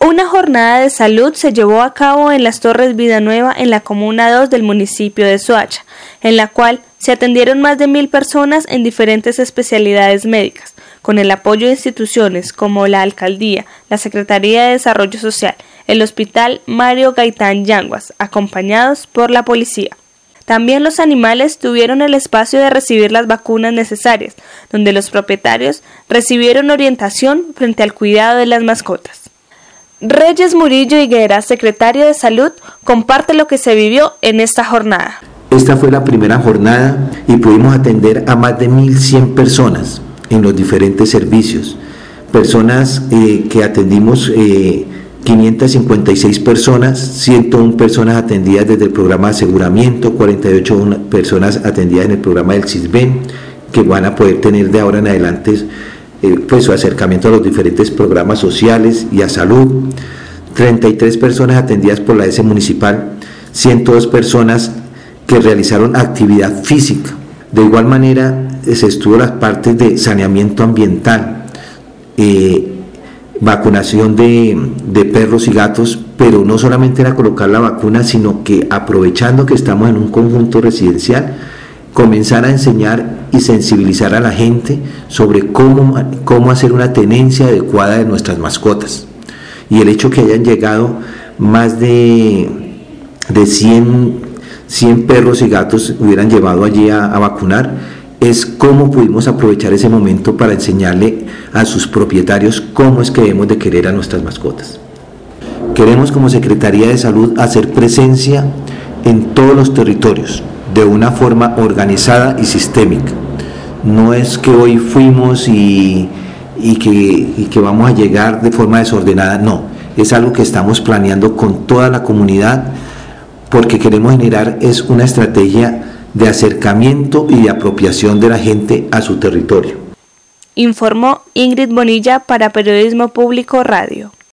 Una jornada de salud se llevó a cabo en las Torres Vidanueva en la Comuna 2 del municipio de Soacha, en la cual se atendieron más de 1.000 personas en diferentes especialidades médicas, con el apoyo de instituciones como la Alcaldía, la Secretaría de Desarrollo Social, el Hospital Mario Gaitán Yanguas, acompañados por la policía. También los animales tuvieron el espacio de recibir las vacunas necesarias, donde los propietarios recibieron orientación frente al cuidado de las mascotas. Reyes Murillo Higuera, secretario de Salud, comparte lo que se vivió en esta jornada. Esta fue la primera jornada y pudimos atender a más de 1.100 personas en los diferentes servicios. Personas que atendimos 556 personas, 101 personas atendidas desde el programa de aseguramiento, 48 personas atendidas en el programa del CISBEN, que van a poder tener de ahora en adelante pues su acercamiento a los diferentes programas sociales y a salud, 33 personas atendidas por la ES municipal, 102 personas que realizaron actividad física. De igual manera se estuvo las partes de saneamiento ambiental, vacunación de perros y gatos, pero no solamente era colocar la vacuna, sino que aprovechando que estamos en un conjunto residencial, comenzar a enseñar y sensibilizar a la gente sobre cómo hacer una tenencia adecuada de nuestras mascotas. Y el hecho que hayan llegado más de 100 perros y gatos hubieran llevado allí a vacunar, es cómo pudimos aprovechar ese momento para enseñarle a sus propietarios cómo es que debemos de querer a nuestras mascotas. Queremos como Secretaría de Salud hacer presencia en todos los territorios, de una forma organizada y sistémica. No es que hoy fuimos y que vamos a llegar de forma desordenada, no, es algo que estamos planeando con toda la comunidad, porque queremos generar una estrategia de acercamiento y de apropiación de la gente a su territorio. Informó Ingrid Bonilla para Periodismo Público Radio.